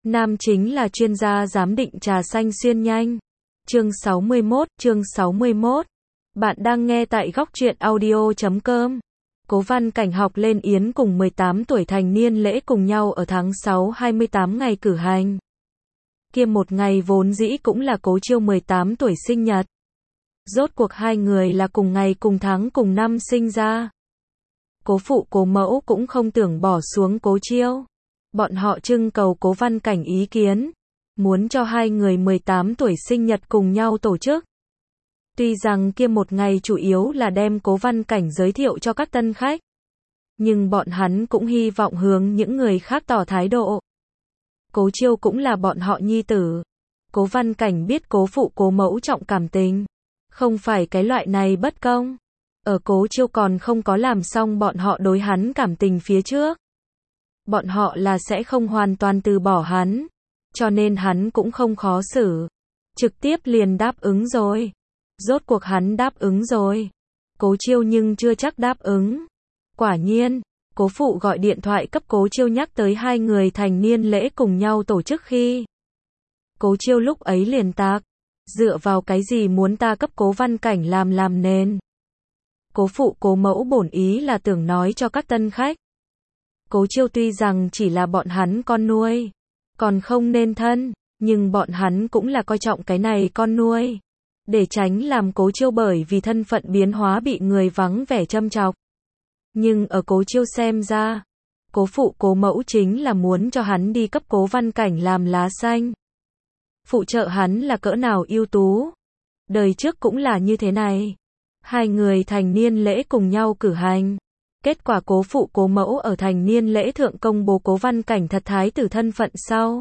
Nam chính là chuyên gia giám định trà xanh xuyên nhanh. Chương 61. Bạn đang nghe tại góc truyện audio.com. Cố Văn Cảnh học lên Yến cùng 18 tuổi thành niên lễ cùng nhau ở tháng 6 28 ngày cử hành. Kia một ngày vốn dĩ cũng là Cố Chiêu 18 tuổi sinh nhật. Rốt cuộc hai người là cùng ngày cùng tháng cùng năm sinh ra. Cố phụ cố mẫu cũng không tưởng bỏ xuống Cố Chiêu. Bọn họ trưng cầu Cố Văn Cảnh ý kiến, muốn cho hai người 18 tuổi sinh nhật cùng nhau tổ chức. Tuy rằng kia một ngày chủ yếu là đem Cố Văn Cảnh giới thiệu cho các tân khách, nhưng bọn hắn cũng hy vọng hướng những người khác tỏ thái độ. Cố Chiêu cũng là bọn họ nhi tử. Cố Văn Cảnh biết cố phụ cố mẫu trọng cảm tình, không phải cái loại này bất công. Ở Cố Chiêu còn không có làm xong bọn họ đối hắn cảm tình phía trước, bọn họ là sẽ không hoàn toàn từ bỏ hắn, cho nên hắn cũng không khó xử, trực tiếp liền đáp ứng rồi. Rốt cuộc hắn đáp ứng rồi. Cố Chiêu nhưng chưa chắc đáp ứng. Quả nhiên, cố phụ gọi điện thoại cấp Cố Chiêu nhắc tới hai người thành niên lễ cùng nhau tổ chức khi. Cố Chiêu lúc ấy liền tạc, dựa vào cái gì muốn ta cấp Cố Văn Cảnh làm nền. Cố phụ cố mẫu bổn ý là tưởng nói cho các tân khách. Cố Chiêu tuy rằng chỉ là bọn hắn con nuôi, còn không nên thân, nhưng bọn hắn cũng là coi trọng cái này con nuôi, để tránh làm Cố Chiêu bởi vì thân phận biến hóa bị người vắng vẻ châm chọc. Nhưng ở Cố Chiêu xem ra, cố phụ cố mẫu chính là muốn cho hắn đi cấp Cố Văn Cảnh làm lá xanh. Phụ trợ hắn là cỡ nào ưu tú. Đời trước cũng là như thế này. Hai người thành niên lễ cùng nhau cử hành. Kết quả cố phụ cố mẫu ở thành niên lễ thượng công bố Cố Văn Cảnh thật thái tử thân phận sau.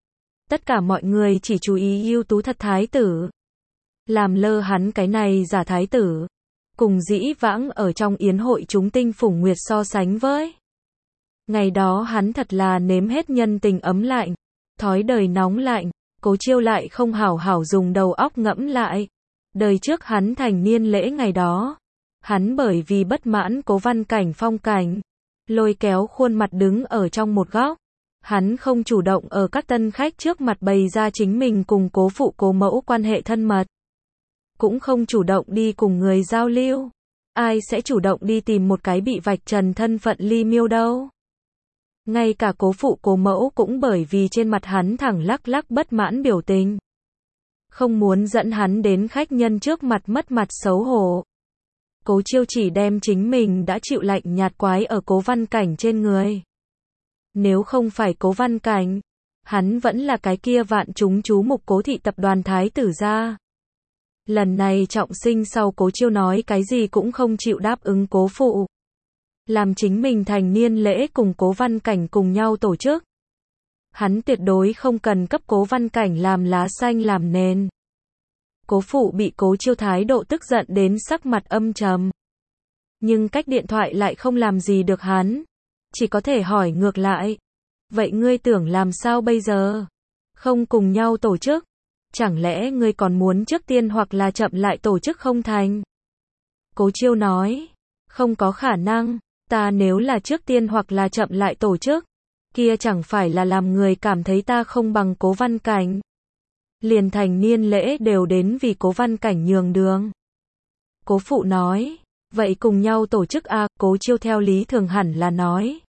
Tất cả mọi người chỉ chú ý ưu tú thật thái tử, làm lơ hắn cái này giả thái tử. Cùng dĩ vãng ở trong yến hội chúng tinh phủng nguyệt so sánh với. Ngày đó hắn thật là nếm hết nhân tình ấm lạnh, thói đời nóng lạnh. Cố Chiêu lại không hảo hảo dùng đầu óc ngẫm lại. Đời trước hắn thành niên lễ ngày đó, hắn bởi vì bất mãn Cố Văn Cảnh phong cảnh, lôi kéo khuôn mặt đứng ở trong một góc. Hắn không chủ động ở các tân khách trước mặt bày ra chính mình cùng cố phụ cố mẫu quan hệ thân mật, cũng không chủ động đi cùng người giao lưu. Ai sẽ chủ động đi tìm một cái bị vạch trần thân phận ly miêu đâu. Ngay cả cố phụ cố mẫu cũng bởi vì trên mặt hắn thẳng lắc bất mãn biểu tình, không muốn dẫn hắn đến khách nhân trước mặt mất mặt xấu hổ. Cố Chiêu chỉ đem chính mình đã chịu lạnh nhạt quái ở Cố Văn Cảnh trên người. Nếu không phải Cố Văn Cảnh, hắn vẫn là cái kia vạn chúng chú mục Cố thị tập đoàn thái tử gia. Lần này trọng sinh sau Cố Chiêu nói cái gì cũng không chịu đáp ứng cố phụ, làm chính mình thành niên lễ cùng Cố Văn Cảnh cùng nhau tổ chức. Hắn tuyệt đối không cần cấp Cố Văn Cảnh làm lá xanh làm nền. Cố phụ bị Cố Chiêu thái độ tức giận đến sắc mặt âm trầm. Nhưng cách điện thoại lại không làm gì được hắn. Chỉ có thể hỏi ngược lại. Vậy ngươi tưởng làm sao bây giờ? Không cùng nhau tổ chức? Chẳng lẽ ngươi còn muốn trước tiên hoặc là chậm lại tổ chức không thành? Cố Chiêu nói. Không có khả năng. Ta nếu là trước tiên hoặc là chậm lại tổ chức, kia chẳng phải là làm người cảm thấy ta không bằng Cố Văn Cảnh. Liền thành niên lễ đều đến vì Cố Văn Cảnh nhường đường. Cố phụ nói. Vậy cùng nhau tổ chức à? Cố Chiêu theo lý thường hẳn là nói.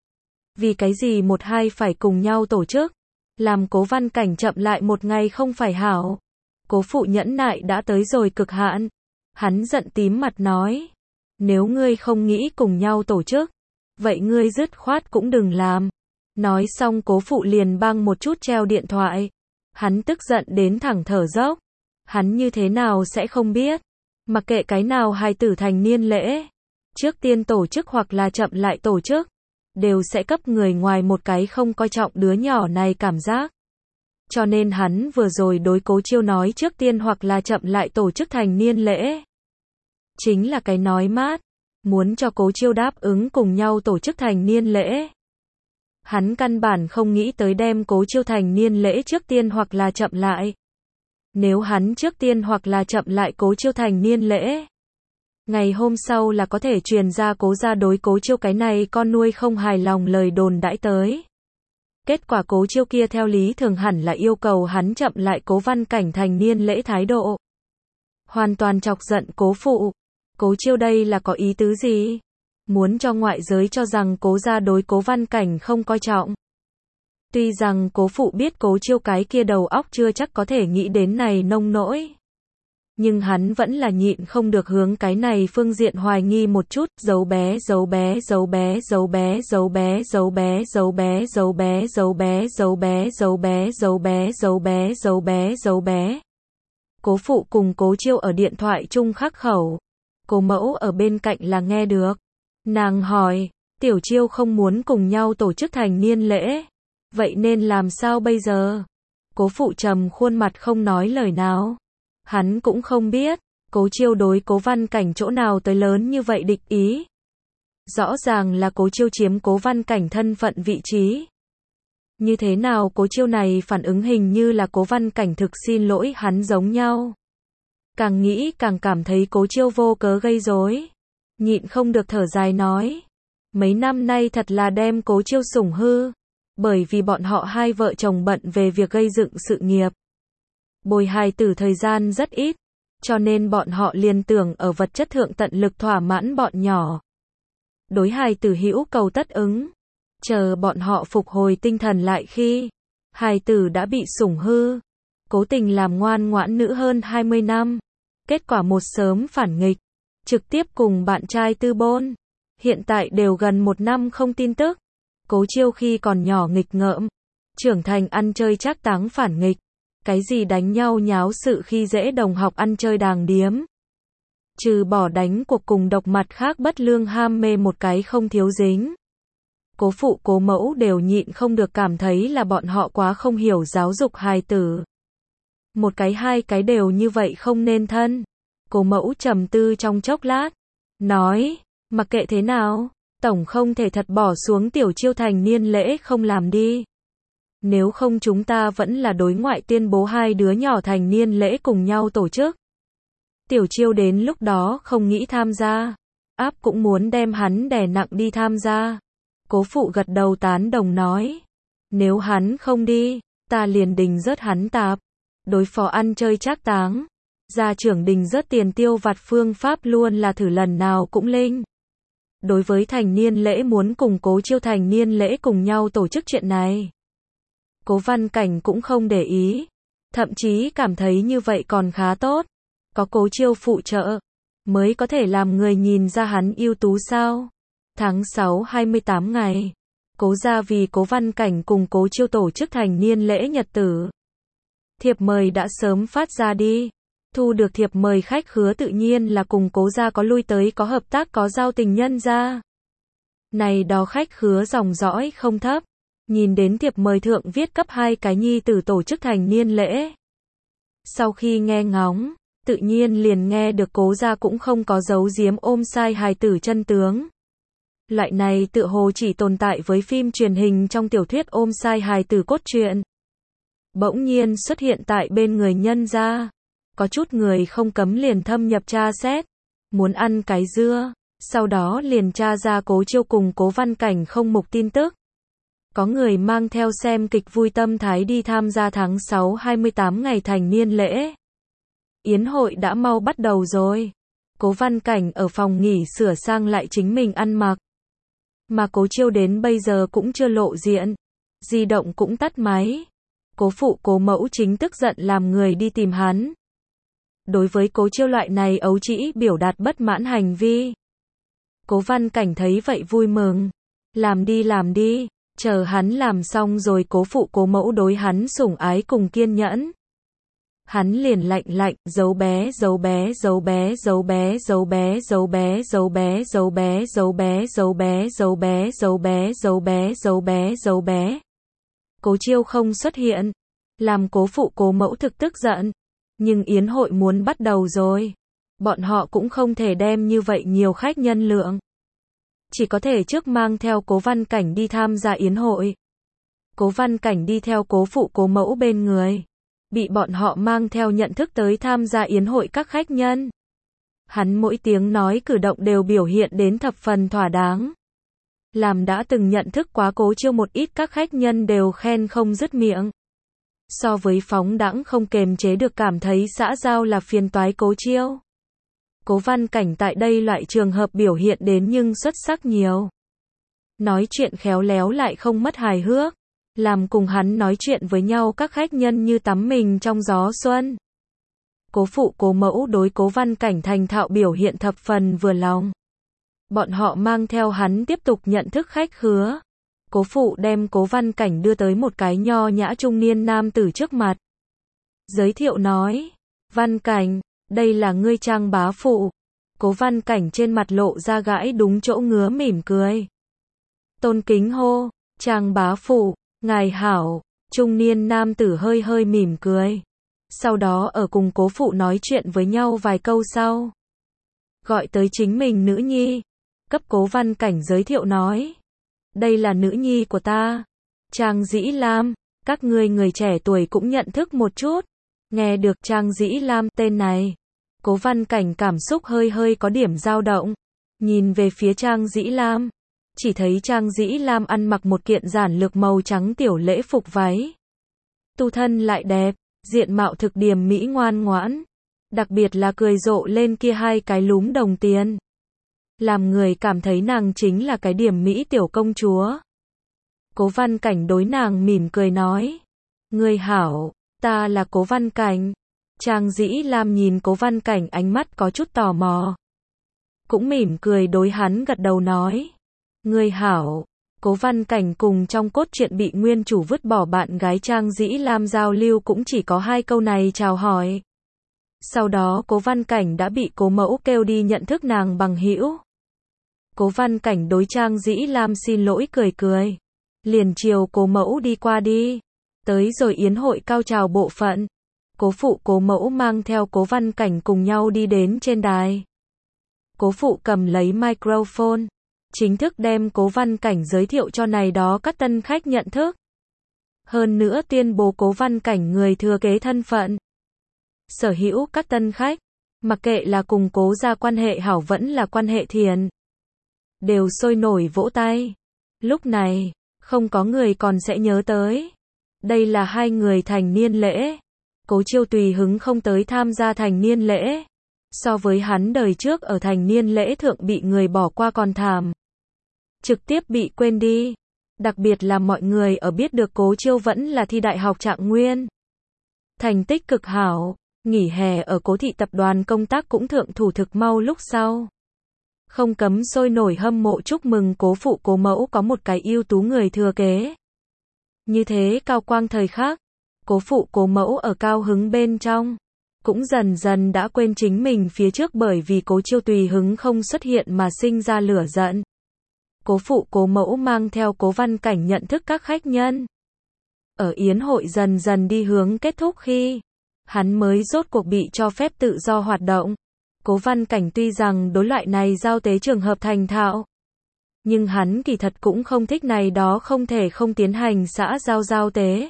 Vì cái gì một hai phải cùng nhau tổ chức? Làm Cố Văn Cảnh chậm lại một ngày không phải hảo. Cố phụ nhẫn nại đã tới rồi cực hạn. Hắn giận tím mặt nói. Nếu ngươi không nghĩ cùng nhau tổ chức, vậy ngươi dứt khoát cũng đừng làm. Nói xong cố phụ liền bang một chút treo điện thoại. Hắn tức giận đến thẳng thở dốc. Hắn như thế nào sẽ không biết. Mặc kệ cái nào hài tử thành niên lễ, trước tiên tổ chức hoặc là chậm lại tổ chức, đều sẽ cấp người ngoài một cái không coi trọng đứa nhỏ này cảm giác. Cho nên hắn vừa rồi đối Cố Chiêu nói trước tiên hoặc là chậm lại tổ chức thành niên lễ, chính là cái nói mát, muốn cho Cố Chiêu đáp ứng cùng nhau tổ chức thành niên lễ. Hắn căn bản không nghĩ tới đem Cố Chiêu thành niên lễ trước tiên hoặc là chậm lại. Nếu hắn trước tiên hoặc là chậm lại Cố Chiêu thành niên lễ, ngày hôm sau là có thể truyền ra Cố gia đối Cố Chiêu cái này con nuôi không hài lòng lời đồn đãi tới. Kết quả Cố Chiêu kia theo lý thường hẳn là yêu cầu hắn chậm lại Cố Văn Cảnh thành niên lễ thái độ. Hoàn toàn chọc giận Cố phụ. Cố Chiêu đây là có ý tứ gì? Muốn cho ngoại giới cho rằng Cố gia đối Cố Văn Cảnh không coi trọng. Tuy rằng Cố phụ biết Cố Chiêu cái kia đầu óc chưa chắc có thể nghĩ đến này nông nỗi. Nhưng hắn vẫn là nhịn không được hướng cái này phương diện hoài nghi một chút, giấu bé, giấu bé, giấu bé, giấu bé, giấu bé, giấu bé, giấu bé, giấu bé, giấu bé, giấu bé, giấu bé, giấu bé, giấu bé, giấu bé, giấu bé. Cố phụ cùng Cố Chiêu ở điện thoại chung khắc khẩu. Cố mẫu ở bên cạnh là nghe được. Nàng hỏi, Tiểu Chiêu không muốn cùng nhau tổ chức thành niên lễ. Vậy nên làm sao bây giờ? Cố phụ trầm khuôn mặt không nói lời nào. Hắn cũng không biết, Cố Chiêu đối Cố Văn Cảnh chỗ nào tới lớn như vậy địch ý. Rõ ràng là Cố Chiêu chiếm Cố Văn Cảnh thân phận vị trí. Như thế nào Cố Chiêu này phản ứng hình như là Cố Văn Cảnh thực xin lỗi hắn giống nhau. Càng nghĩ càng cảm thấy Cố Chiêu vô cớ gây rối. Nhịn không được thở dài nói. Mấy năm nay thật là đem Cố Chiêu sủng hư. Bởi vì bọn họ hai vợ chồng bận về việc gây dựng sự nghiệp. Bồi hài tử thời gian rất ít. Cho nên bọn họ liền tưởng ở vật chất thượng tận lực thỏa mãn bọn nhỏ. Đối hài tử hữu cầu tất ứng. Chờ bọn họ phục hồi tinh thần lại khi hài tử đã bị sủng hư. Cố tình làm ngoan ngoãn nữ hơn 20 năm. Kết quả một sớm phản nghịch. Trực tiếp cùng bạn trai tư bôn. Hiện tại đều gần 1 năm không tin tức. Cố Chiêu khi còn nhỏ nghịch ngợm. Trưởng thành ăn chơi trác táng phản nghịch. Cái gì đánh nhau nháo sự khi dễ đồng học ăn chơi đàng điếm. Trừ bỏ đánh cuộc cùng độc mặt khác bất lương ham mê một cái không thiếu dính. Cố phụ Cố mẫu đều nhịn không được cảm thấy là bọn họ quá không hiểu giáo dục hài tử. Một cái hai cái đều như vậy không nên thân. Cố mẫu trầm tư trong chốc lát. Nói, mặc kệ thế nào, tổng không thể thật bỏ xuống Tiểu Chiêu thành niên lễ không làm đi. Nếu không chúng ta vẫn là đối ngoại tuyên bố hai đứa nhỏ thành niên lễ cùng nhau tổ chức. Tiểu Chiêu đến lúc đó không nghĩ tham gia. Áp cũng muốn đem hắn đè nặng đi tham gia. Cố phụ gật đầu tán đồng nói. Nếu hắn không đi, ta liền đình rớt hắn tạp. Đối phó ăn chơi trác táng. Gia trưởng đình rớt tiền tiêu vặt phương pháp luôn là thử lần nào cũng linh. Đối với thành niên lễ muốn cùng Cố Chiêu thành niên lễ cùng nhau tổ chức chuyện này. Cố Văn Cảnh cũng không để ý. Thậm chí cảm thấy như vậy còn khá tốt. Có Cố Chiêu phụ trợ. Mới có thể làm người nhìn ra hắn ưu tú sao. Tháng 6 28 ngày. Cố gia vì Cố Văn Cảnh cùng Cố Chiêu tổ chức thành niên lễ nhật tử. Thiệp mời đã sớm phát ra đi. Thu được thiệp mời khách khứa tự nhiên là cùng Cố gia có lui tới có hợp tác có giao tình nhân gia. Này đó khách khứa dòng dõi không thấp. Nhìn đến thiệp mời thượng viết cấp 2 cái nhi tử tổ chức thành niên lễ. Sau khi nghe ngóng, tự nhiên liền nghe được Cố gia cũng không có giấu giếm ôm sai hài tử chân tướng. Loại này tựa hồ chỉ tồn tại với phim truyền hình trong tiểu thuyết ôm sai hài tử cốt truyện. Bỗng nhiên xuất hiện tại bên người nhân gia. Có chút người không cấm liền thâm nhập tra xét. Muốn ăn cái dưa. Sau đó liền tra ra Cố Chiêu cùng Cố Văn Cảnh không mục tin tức. Có người mang theo xem kịch vui tâm thái đi tham gia tháng 6 28 ngày thành niên lễ. Yến hội đã mau bắt đầu rồi. Cố Văn Cảnh ở phòng nghỉ sửa sang lại chính mình ăn mặc. Mà Cố Chiêu đến bây giờ cũng chưa lộ diện. Di động cũng tắt máy. Cố phụ Cố mẫu chính tức giận làm người đi tìm hắn. Đối với Cố Chiêu loại này ấu trĩ biểu đạt bất mãn hành vi. Cố Văn Cảnh thấy vậy vui mừng. Làm đi. Chờ hắn làm xong rồi Cố phụ Cố mẫu đối hắn sủng ái cùng kiên nhẫn. Hắn liền lạnh, giấu bé, giấu bé, giấu bé, giấu bé, giấu bé, giấu bé, giấu bé, giấu bé, giấu bé, giấu bé, giấu bé, giấu bé, giấu bé, giấu bé, giấu bé. Cố Chiêu không xuất hiện, làm Cố phụ Cố mẫu thực tức giận. Nhưng yến hội muốn bắt đầu rồi. Bọn họ cũng không thể đem như vậy nhiều khách nhân lượng. Chỉ có thể trước mang theo Cố Văn Cảnh đi tham gia yến hội. Cố Văn Cảnh đi theo Cố phụ Cố mẫu bên người. Bị bọn họ mang theo nhận thức tới tham gia yến hội các khách nhân. Hắn mỗi tiếng nói cử động đều biểu hiện đến thập phần thỏa đáng. Làm đã từng nhận thức quá Cố Chiêu một ít các khách nhân đều khen không dứt miệng. So với phóng đãng không kềm chế được cảm thấy xã giao là phiền toái Cố Chiêu. Cố Văn Cảnh tại đây loại trường hợp biểu hiện đến nhưng xuất sắc nhiều. Nói chuyện khéo léo lại không mất hài hước. Làm cùng hắn nói chuyện với nhau các khách nhân như tắm mình trong gió xuân. Cố phụ cố mẫu đối Cố Văn Cảnh thành thạo biểu hiện thập phần vừa lòng. Bọn họ mang theo hắn tiếp tục nhận thức khách khứa. Cố phụ đem Cố Văn Cảnh đưa tới một cái nho nhã trung niên nam tử trước mặt. Giới thiệu nói, Văn Cảnh, đây là ngươi Trang bá phụ. Cố Văn Cảnh trên mặt lộ ra gãi đúng chỗ ngứa mỉm cười. Tôn kính hô, Trang bá phụ, ngài hảo, trung niên nam tử hơi hơi mỉm cười. Sau đó ở cùng cố phụ nói chuyện với nhau vài câu sau. Gọi tới chính mình nữ nhi. Cấp Cố Văn Cảnh giới thiệu nói. Đây là nữ nhi của ta. Trang Dĩ Lam, các ngươi người trẻ tuổi cũng nhận thức một chút. Nghe được Trang Dĩ Lam tên này. Cố Văn Cảnh cảm xúc hơi hơi có điểm dao động. Nhìn về phía Trang Dĩ Lam. Chỉ thấy Trang Dĩ Lam ăn mặc một kiện giản lược màu trắng tiểu lễ phục váy. Tu thân lại đẹp, diện mạo thực điềm mỹ ngoan ngoãn. Đặc biệt là cười rộ lên kia hai cái lúm đồng tiền. Làm người cảm thấy nàng chính là cái điểm mỹ tiểu công chúa. Cố Văn Cảnh đối nàng mỉm cười nói. Ngươi hảo, ta là Cố Văn Cảnh. Trang Dĩ Lam nhìn Cố Văn Cảnh ánh mắt có chút tò mò. Cũng mỉm cười đối hắn gật đầu nói. Ngươi hảo. Cố Văn Cảnh cùng trong cốt truyện bị nguyên chủ vứt bỏ bạn gái Trang Dĩ Lam giao lưu cũng chỉ có hai câu này chào hỏi. Sau đó Cố Văn Cảnh đã bị cố mẫu kêu đi nhận thức nàng bằng hữu. Cố Văn Cảnh đối Trang Dĩ Lam xin lỗi cười cười. Liền chiều cố mẫu đi qua đi. Tới rồi yến hội cao trào bộ phận. Cố phụ cố mẫu mang theo Cố Văn Cảnh cùng nhau đi đến trên đài. Cố phụ cầm lấy microphone. Chính thức đem Cố Văn Cảnh giới thiệu cho này đó các tân khách nhận thức. Hơn nữa tuyên bố Cố Văn Cảnh người thừa kế thân phận. Sở hữu các tân khách, mặc kệ là cùng Cố gia quan hệ hảo vẫn là quan hệ thiện, đều sôi nổi vỗ tay. Lúc này, không có người còn sẽ nhớ tới. Đây là hai người thành niên lễ. Cố Chiêu tùy hứng không tới tham gia thành niên lễ. So với hắn đời trước ở thành niên lễ thượng bị người bỏ qua còn thảm. Trực tiếp bị quên đi. Đặc biệt là mọi người ở biết được Cố Chiêu vẫn là thi đại học trạng nguyên. Thành tích cực hảo, nghỉ hè ở Cố thị tập đoàn công tác cũng thượng thủ thực mau lúc sau. Không cấm sôi nổi hâm mộ chúc mừng cố phụ cố mẫu có một cái ưu tú người thừa kế. Như thế cao quang thời khắc, cố phụ cố mẫu ở cao hứng bên trong, cũng dần dần đã quên chính mình phía trước bởi vì Cố Chiêu tùy hứng không xuất hiện mà sinh ra lửa giận. Cố phụ cố mẫu mang theo Cố Văn Cảnh nhận thức các khách nhân. Ở yến hội dần dần đi hướng kết thúc khi, hắn mới rốt cuộc bị cho phép tự do hoạt động. Cố Văn Cảnh tuy rằng đối loại này giao tế trường hợp thành thạo, nhưng hắn kỳ thật cũng không thích này đó không thể không tiến hành xã giao tế.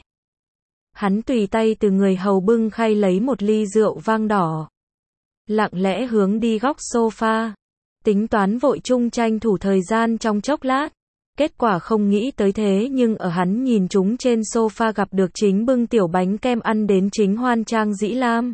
Hắn tùy tay từ người hầu bưng khay lấy một ly rượu vang đỏ. Lặng lẽ hướng đi góc sofa. Tính toán vội chung tranh thủ thời gian trong chốc lát. Kết quả không nghĩ tới thế nhưng ở hắn nhìn chúng trên sofa gặp được chính bưng tiểu bánh kem ăn đến chính hoan Trang Dĩ Lam.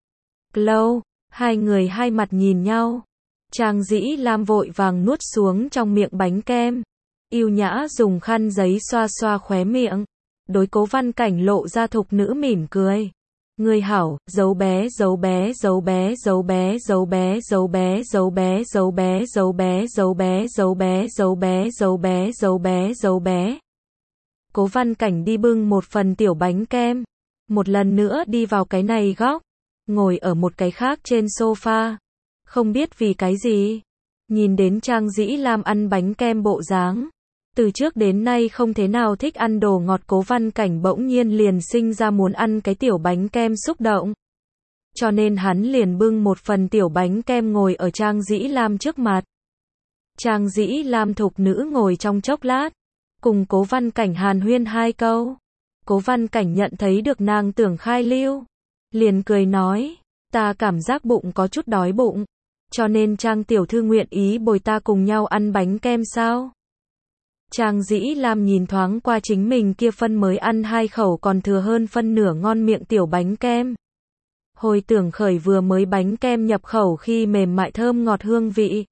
Lâu, hai người hai mặt nhìn nhau. Trang Dĩ Lam vội vàng nuốt xuống trong miệng bánh kem. Yêu nhã dùng khăn giấy xoa xoa khóe miệng. Đối Cố Văn Cảnh lộ ra thục nữ mỉm cười. Người hảo, dấu bé dấu bé dấu bé dấu bé dấu bé dấu bé dấu bé dấu bé dấu bé dấu bé dấu bé dấu bé dấu bé dấu bé dấu bé. Cố Văn Cảnh đi bưng một phần tiểu bánh kem, một lần nữa đi vào cái này góc, ngồi ở một cái khác trên sofa. Không biết vì cái gì, nhìn đến Trang Dĩ Lam ăn bánh kem bộ dáng, từ trước đến nay không thế nào thích ăn đồ ngọt Cố Văn Cảnh bỗng nhiên liền sinh ra muốn ăn cái tiểu bánh kem xúc động. Cho nên hắn liền bưng một phần tiểu bánh kem ngồi ở Trang Dĩ Lam trước mặt. Trang Dĩ Lam thục nữ ngồi trong chốc lát, cùng Cố Văn Cảnh hàn huyên hai câu. Cố Văn Cảnh nhận thấy được nàng tưởng khai lưu, liền cười nói, ta cảm giác bụng có chút đói bụng, cho nên Trang tiểu thư nguyện ý bồi ta cùng nhau ăn bánh kem sao? Trang Dĩ Lam nhìn thoáng qua chính mình kia phân mới ăn 2 khẩu còn thừa hơn phân nửa ngon miệng tiểu bánh kem. Hồi tưởng khởi vừa mới bánh kem nhập khẩu khi mềm mại thơm ngọt hương vị.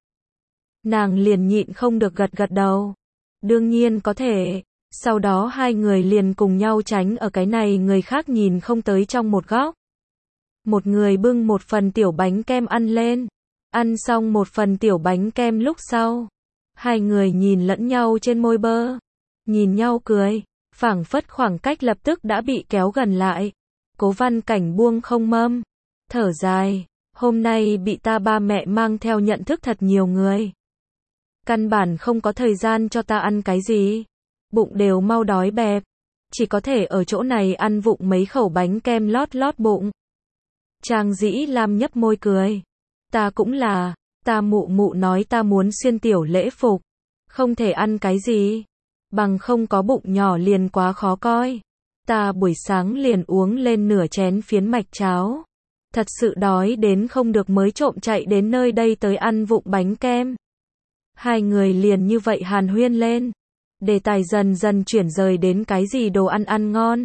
Nàng liền nhịn không được gật gật đầu. Đương nhiên có thể. Sau đó hai người liền cùng nhau tránh ở cái này người khác nhìn không tới trong một góc. Một người bưng một phần tiểu bánh kem ăn lên. Ăn xong một phần tiểu bánh kem lúc sau. Hai người nhìn lẫn nhau trên môi bơ. Nhìn nhau cười. Phảng phất khoảng cách lập tức đã bị kéo gần lại. Cố Văn Cảnh buông không mâm. Thở dài. Hôm nay bị ta ba mẹ mang theo nhận thức thật nhiều người. Căn bản không có thời gian cho ta ăn cái gì. Bụng đều mau đói bẹp. Chỉ có thể ở chỗ này ăn vụng mấy khẩu bánh kem lót lót bụng. Trang Dĩ Lam nhấp môi cười. Ta cũng là, ta mụ mụ nói ta muốn xuyên tiểu lễ phục. Không thể ăn cái gì. Bằng không có bụng nhỏ liền quá khó coi. Ta buổi sáng liền uống lên nửa chén phiến mạch cháo. Thật sự đói đến không được mới trộm chạy đến nơi đây tới ăn vụng bánh kem. Hai người liền như vậy hàn huyên lên. Đề tài dần dần chuyển rời đến cái gì đồ ăn ăn ngon.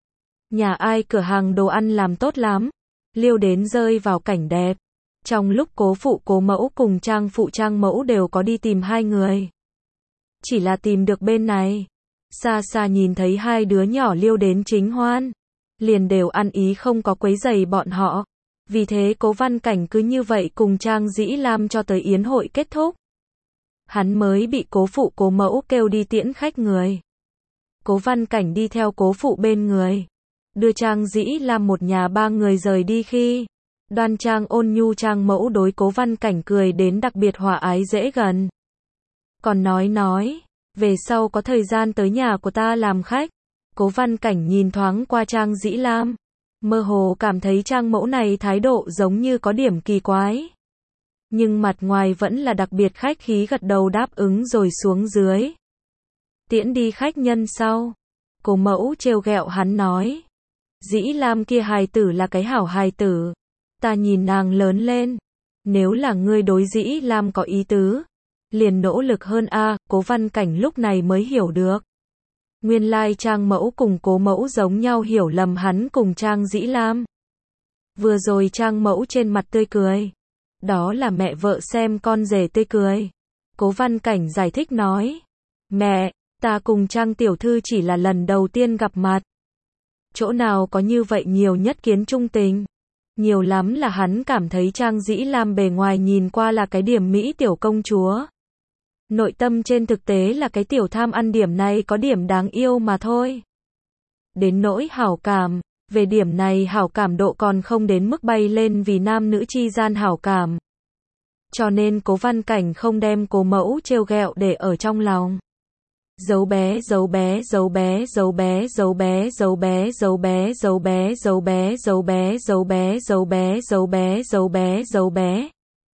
Nhà ai cửa hàng đồ ăn làm tốt lắm. Liêu đến rơi vào cảnh đẹp. Trong lúc cố phụ cố mẫu cùng trang phụ trang mẫu đều có đi tìm hai người. Chỉ là tìm được bên này. Xa xa nhìn thấy hai đứa nhỏ liêu đến chính hoan. Liền đều ăn ý không có quấy rầy bọn họ. Vì thế Cố Văn Cảnh cứ như vậy cùng Trang Dĩ Lam cho tới yến hội kết thúc. Hắn mới bị cố phụ cố mẫu kêu đi tiễn khách người. Cố Văn Cảnh đi theo cố phụ bên người. Đưa Trang Dĩ Lam một nhà ba người rời đi khi. Đoan trang ôn nhu trang mẫu đối Cố Văn Cảnh cười đến đặc biệt hòa ái dễ gần. Còn nói, về sau có thời gian tới nhà của ta làm khách. Cố Văn Cảnh nhìn thoáng qua Trang Dĩ Lam. Mơ hồ cảm thấy trang mẫu này thái độ giống như có điểm kỳ quái. Nhưng mặt ngoài vẫn là đặc biệt khách khí gật đầu đáp ứng rồi xuống dưới. Tiễn đi khách nhân sau. Cố mẫu trêu ghẹo hắn nói. Dĩ Lam kia hài tử là cái hảo hài tử. Ta nhìn nàng lớn lên. Nếu là ngươi đối Dĩ Lam có ý tứ. Liền nỗ lực hơn a. Cố Văn Cảnh lúc này mới hiểu được. Nguyên lai trang mẫu cùng cố mẫu giống nhau hiểu lầm hắn cùng Trang Dĩ Lam. Vừa rồi trang mẫu trên mặt tươi cười. Đó là mẹ vợ xem con rể tươi cười. Cố Văn Cảnh giải thích nói. Mẹ, ta cùng Trang tiểu thư chỉ là lần đầu tiên gặp mặt. Chỗ nào có như vậy nhiều nhất kiến trung tình. Nhiều lắm là hắn cảm thấy Trang Dĩ Lam bề ngoài nhìn qua là cái điểm mỹ tiểu công chúa. Nội tâm trên thực tế là cái tiểu tham ăn điểm này có điểm đáng yêu mà thôi. Đến nỗi hảo cảm, về điểm này hảo cảm độ còn không đến mức bay lên vì nam nữ chi gian hảo cảm. Cho nên Cố Văn Cảnh không đem cố mẫu trêu ghẹo để ở trong lòng. Dấu bé dấu bé dấu bé dấu bé dấu bé dấu bé dấu bé dấu bé dấu bé dấu bé dấu bé dấu bé dấu bé dấu bé dấu bé.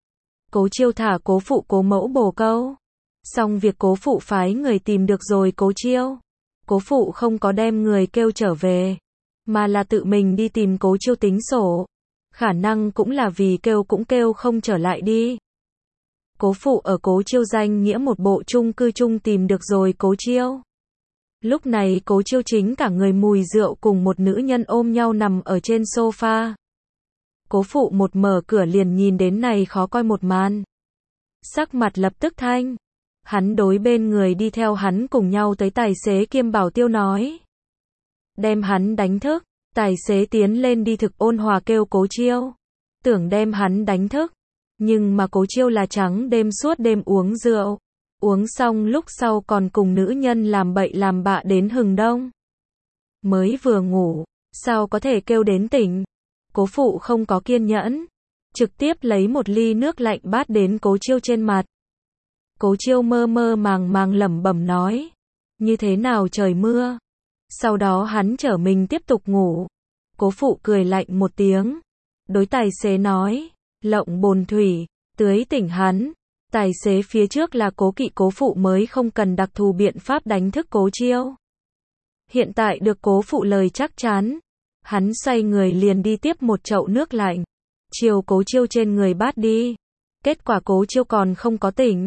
Cố Chiêu thả cố phụ cố mẫu bổ câu. Xong việc cố phụ phái người tìm được rồi Cố Chiêu. Cố phụ không có đem người kêu trở về, mà là tự mình đi tìm Cố Chiêu tính sổ. Khả năng cũng là vì kêu cũng kêu không trở lại đi. Cố phụ ở Cố Chiêu danh nghĩa một bộ chung cư chung tìm được rồi Cố Chiêu. Lúc này Cố Chiêu chính cả người mùi rượu cùng một nữ nhân ôm nhau nằm ở trên sofa. Cố phụ một mở cửa liền nhìn đến này khó coi một màn. Sắc mặt lập tức thanh. Hắn đối bên người đi theo hắn cùng nhau tới tài xế kiêm bảo tiêu nói. Đem hắn đánh thức. Tài xế tiến lên đi thực ôn hòa kêu Cố Chiêu. Tưởng đem hắn đánh thức. Nhưng mà Cố Chiêu là trắng đêm suốt đêm uống rượu. Uống xong lúc sau còn cùng nữ nhân làm bậy làm bạ đến hừng đông. Mới vừa ngủ, sao có thể kêu đến tỉnh. Cố phụ không có kiên nhẫn. Trực tiếp lấy một ly nước lạnh bát đến Cố Chiêu trên mặt. Cố Chiêu mơ mơ màng màng lẩm bẩm nói. Như thế nào trời mưa. Sau đó hắn trở mình tiếp tục ngủ. Cố phụ cười lạnh một tiếng. Đối tài xế nói. Lộng bồn thủy, tưới tỉnh hắn. Tài xế phía trước là cố kỵ cố phụ mới không cần đặc thù biện pháp đánh thức Cố Chiêu. Hiện tại được cố phụ lời chắc chắn. Hắn xoay người liền đi tiếp một chậu nước lạnh. Chiều Cố Chiêu trên người bát đi. Kết quả Cố Chiêu còn không có tỉnh.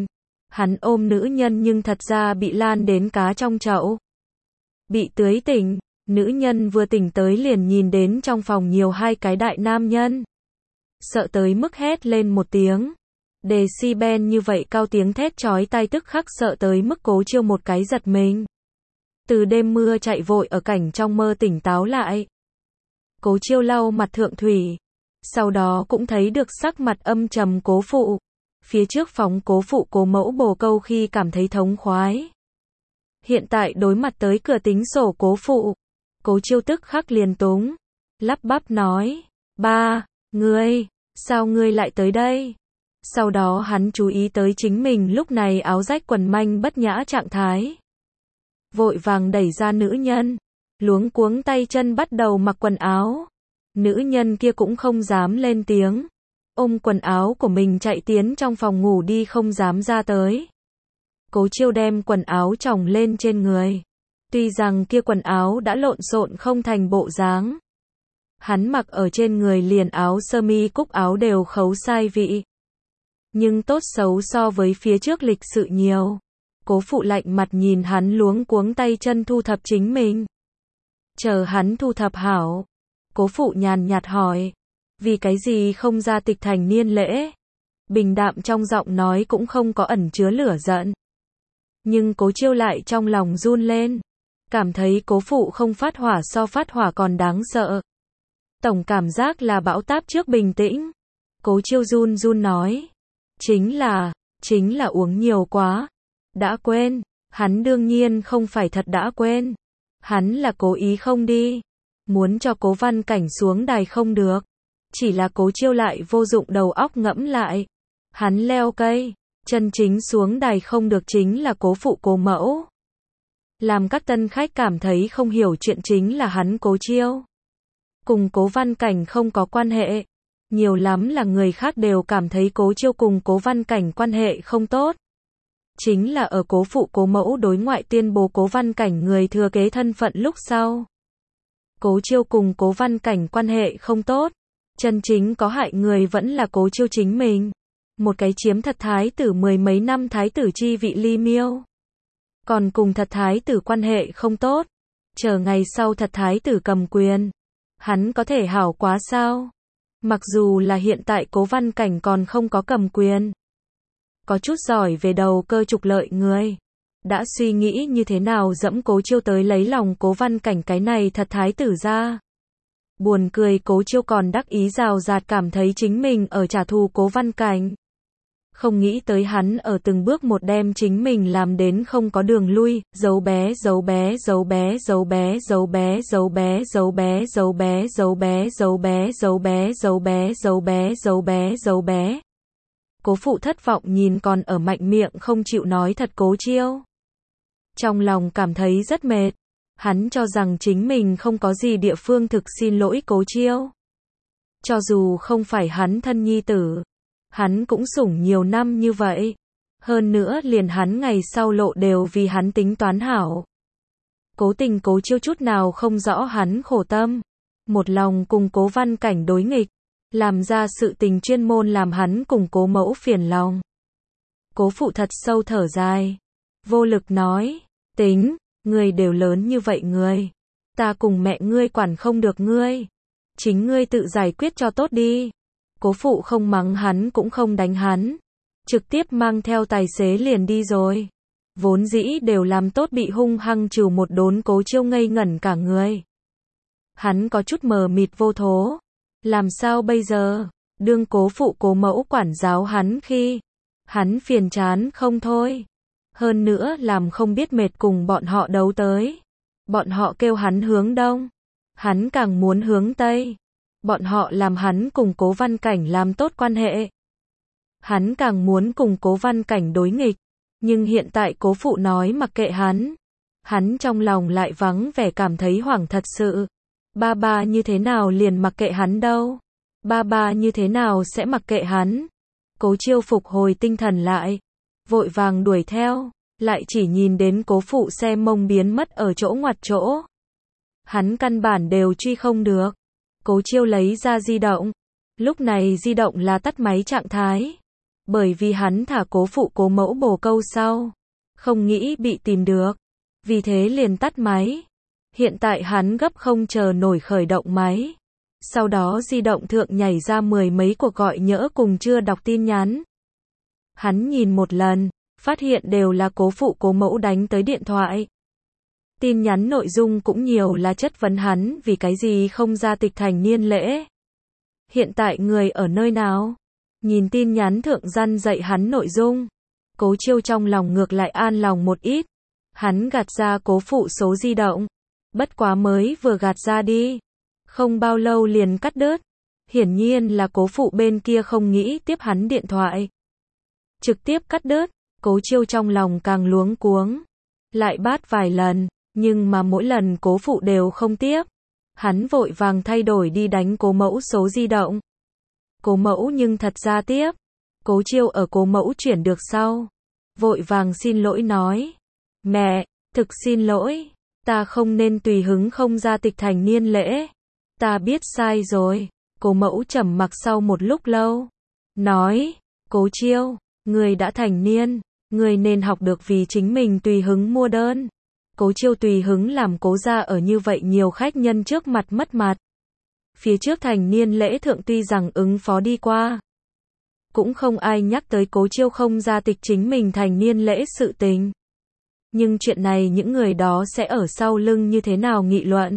Hắn ôm nữ nhân nhưng thật ra bị lan đến cá trong chậu. Bị tưới tỉnh, nữ nhân vừa tỉnh tới liền nhìn đến trong phòng nhiều hai cái đại nam nhân. Sợ tới mức hét lên một tiếng. Decibel như vậy cao, tiếng thét chói tai tức khắc sợ tới mức Cố Chiêu một cái giật mình. Từ đêm mưa chạy vội ở cảnh trong mơ tỉnh táo lại. Cố Chiêu lau mặt thượng thủy. Sau đó cũng thấy được sắc mặt âm trầm Cố phụ. Phía trước phóng Cố phụ Cố mẫu bồ câu khi cảm thấy thống khoái. Hiện tại đối mặt tới cửa tính sổ Cố phụ. Cố Chiêu tức khắc liền túng. Lắp bắp nói. Ba, ngươi, sao ngươi lại tới đây? Sau đó hắn chú ý tới chính mình lúc này áo rách quần manh bất nhã trạng thái. Vội vàng đẩy ra nữ nhân. Luống cuống tay chân bắt đầu mặc quần áo. Nữ nhân kia cũng không dám lên tiếng. Ôm quần áo của mình chạy tiến trong phòng ngủ đi, không dám ra tới. Cố Chiêu đem quần áo chồng lên trên người. Tuy rằng kia quần áo đã lộn xộn không thành bộ dáng. Hắn mặc ở trên người liền áo sơ mi cúc áo đều khấu sai vị. Nhưng tốt xấu so với phía trước lịch sự nhiều. Cố phụ lạnh mặt nhìn hắn luống cuống tay chân thu thập chính mình. Chờ hắn thu thập hảo. Cố phụ nhàn nhạt hỏi. Vì cái gì không ra tịch thành niên lễ? Bình đạm trong giọng nói cũng không có ẩn chứa lửa giận. Nhưng Cố Chiêu lại trong lòng run lên. Cảm thấy cố phụ không phát hỏa so phát hỏa còn đáng sợ. Tổng cảm giác là bão táp trước bình tĩnh. Cố Chiêu run run nói. Chính là uống nhiều quá. Đã quên. Hắn đương nhiên không phải thật đã quên. Hắn là cố ý không đi. Muốn cho Cố Văn Cảnh xuống đài không được. Chỉ là Cố Chiêu lại vô dụng đầu óc ngẫm lại. Hắn leo cây. Chân chính xuống đài không được chính là cố phụ Cố mẫu. Làm các tân khách cảm thấy không hiểu chuyện chính là hắn Cố Chiêu. Cùng Cố Văn Cảnh không có quan hệ. Nhiều lắm là người khác đều cảm thấy Cố Chiêu cùng Cố Văn Cảnh quan hệ không tốt. Chính là ở cố phụ Cố mẫu đối ngoại tuyên bố Cố Văn Cảnh người thừa kế thân phận lúc sau. Cố Chiêu cùng Cố Văn Cảnh quan hệ không tốt. Chân chính có hại người vẫn là Cố Chiêu chính mình. Một cái chiếm thật thái tử mười mấy năm thái tử chi vị Ly Miêu. Còn cùng thật thái tử quan hệ không tốt. Chờ ngày sau thật thái tử cầm quyền. Hắn có thể hảo quá sao? Mặc dù là hiện tại Cố Văn Cảnh còn không có cầm quyền. Có chút giỏi về đầu cơ trục lợi người. Đã suy nghĩ như thế nào dẫm Cố Chiêu tới lấy lòng Cố Văn Cảnh cái này thật thái tử ra. Buồn cười Cố Chiêu còn đắc ý rào rạt cảm thấy chính mình ở trả thù Cố Văn Cảnh. Không nghĩ tới hắn ở từng bước một đem chính mình làm đến không có đường lui, giấu bé, giấu bé, giấu bé, giấu bé, giấu bé, giấu bé, giấu bé, giấu bé, giấu bé, giấu bé, giấu bé, giấu bé, giấu bé, giấu bé, giấu bé. Cố phụ thất vọng nhìn còn ở mạnh miệng không chịu nói thật Cố Chiêu. Trong lòng cảm thấy rất mệt. Hắn cho rằng chính mình không có gì địa phương thực xin lỗi Cố Chiêu. Cho dù không phải hắn thân nhi tử. Hắn cũng sủng nhiều năm như vậy. Hơn nữa liền hắn ngày sau lộ đều vì hắn tính toán hảo. Cố tình Cố Chiêu chút nào không rõ hắn khổ tâm. Một lòng cùng Cố Văn Cảnh đối nghịch. Làm ra sự tình chuyên môn làm hắn cùng Cố mẫu phiền lòng. Cố phụ thật sâu thở dài. Vô lực nói. Tính, ngươi đều lớn như vậy ngươi. Ta cùng mẹ ngươi quản không được ngươi. Chính ngươi tự giải quyết cho tốt đi. Cố phụ không mắng hắn cũng không đánh hắn. Trực tiếp mang theo tài xế liền đi rồi. Vốn dĩ đều làm tốt bị hung hăng trừ một đốn Cố Chiêu ngây ngẩn cả người. Hắn có chút mờ mịt vô thố. Làm sao bây giờ? Đương cố phụ Cố mẫu quản giáo hắn khi. Hắn phiền chán không thôi. Hơn nữa làm không biết mệt cùng bọn họ đấu tới. Bọn họ kêu hắn hướng đông. Hắn càng muốn hướng tây. Bọn họ làm hắn cùng Cố Văn Cảnh làm tốt quan hệ. Hắn càng muốn cùng Cố Văn Cảnh đối nghịch. Nhưng hiện tại cố phụ nói mặc kệ hắn. Hắn trong lòng lại vắng vẻ cảm thấy hoảng thật sự. Ba ba như thế nào liền mặc kệ hắn đâu. Ba ba như thế nào sẽ mặc kệ hắn. Cố Chiêu phục hồi tinh thần lại. Vội vàng đuổi theo. Lại chỉ nhìn đến cố phụ xe mông biến mất ở chỗ ngoặt chỗ. Hắn căn bản đều truy không được. Cố Chiêu lấy ra di động. Lúc này di động là tắt máy trạng thái. Bởi vì hắn thả cố phụ cố mẫu bồ câu sau, không nghĩ bị tìm được, vì thế liền tắt máy. Hiện tại hắn gấp không chờ nổi khởi động máy. Sau đó di động thượng nhảy ra 10 mấy cuộc gọi nhỡ cùng chưa đọc tin nhắn. Hắn nhìn một lần, phát hiện đều là cố phụ cố mẫu đánh tới điện thoại. Tin nhắn nội dung cũng nhiều là chất vấn hắn vì cái gì không ra tịch thành niên lễ. Hiện tại người ở nơi nào? Nhìn tin nhắn thượng răn dạy hắn nội dung. Cố Chiêu trong lòng ngược lại an lòng một ít. Hắn gạt ra cố phụ số di động. Bất quá mới vừa gạt ra đi. Không bao lâu liền cắt đứt. Hiển nhiên là cố phụ bên kia không nghĩ tiếp hắn điện thoại. Trực tiếp cắt đứt. Cố Chiêu trong lòng càng luống cuống. Lại bát vài lần, nhưng mà mỗi lần cố phụ đều không tiếp. Hắn vội vàng thay đổi đi đánh cố mẫu số di động. Cố mẫu nhưng thật ra tiếp. Cố Chiêu ở cố mẫu chuyển được sau. Vội vàng xin lỗi nói. Mẹ, thực xin lỗi. Ta không nên tùy hứng không ra tịch thành niên lễ. Ta biết sai rồi. Cố mẫu trầm mặc sau một lúc lâu. Nói, Cố Chiêu, người đã thành niên. Người nên học được vì chính mình tùy hứng mua đơn. Cố Chiêu tùy hứng làm cố gia ở như vậy nhiều khách nhân trước mặt mất mặt. Phía trước thành niên lễ thượng tuy rằng ứng phó đi qua. Cũng không ai nhắc tới Cố Chiêu không ra tịch chính mình thành niên lễ sự tình. Nhưng chuyện này những người đó sẽ ở sau lưng như thế nào nghị luận.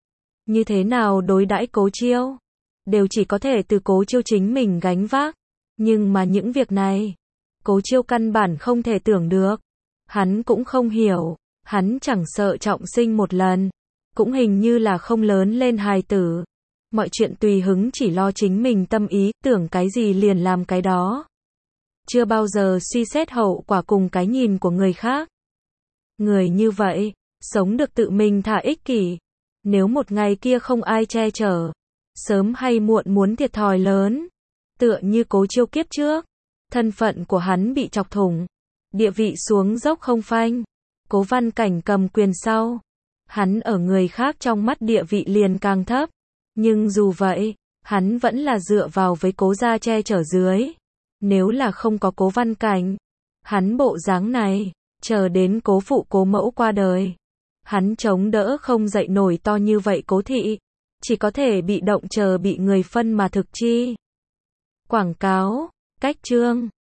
Như thế nào đối đãi Cố Chiêu. Đều chỉ có thể từ Cố Chiêu chính mình gánh vác. Nhưng mà những việc này, Cố Chiêu căn bản không thể tưởng được. Hắn cũng không hiểu. Hắn chẳng sợ trọng sinh một lần. Cũng hình như là không lớn lên hài tử. Mọi chuyện tùy hứng chỉ lo chính mình tâm ý, tưởng cái gì liền làm cái đó. Chưa bao giờ suy xét hậu quả cùng cái nhìn của người khác. Người như vậy, sống được tự mình thả ích kỷ. Nếu một ngày kia không ai che chở, sớm hay muộn muốn thiệt thòi lớn. Tựa như Cố Chiêu kiếp trước. Thân phận của hắn bị chọc thủng. Địa vị xuống dốc không phanh. Cố Văn Cảnh cầm quyền sau. Hắn ở người khác trong mắt địa vị liền càng thấp. Nhưng dù vậy, hắn vẫn là dựa vào với Cố gia che chở dưới. Nếu là không có Cố Văn Cảnh, hắn bộ dáng này, chờ đến cố phụ cố mẫu qua đời. Hắn chống đỡ không dậy nổi to như vậy Cố thị. Chỉ có thể bị động chờ bị người phân mà thực chi. Quảng cáo, cách chương.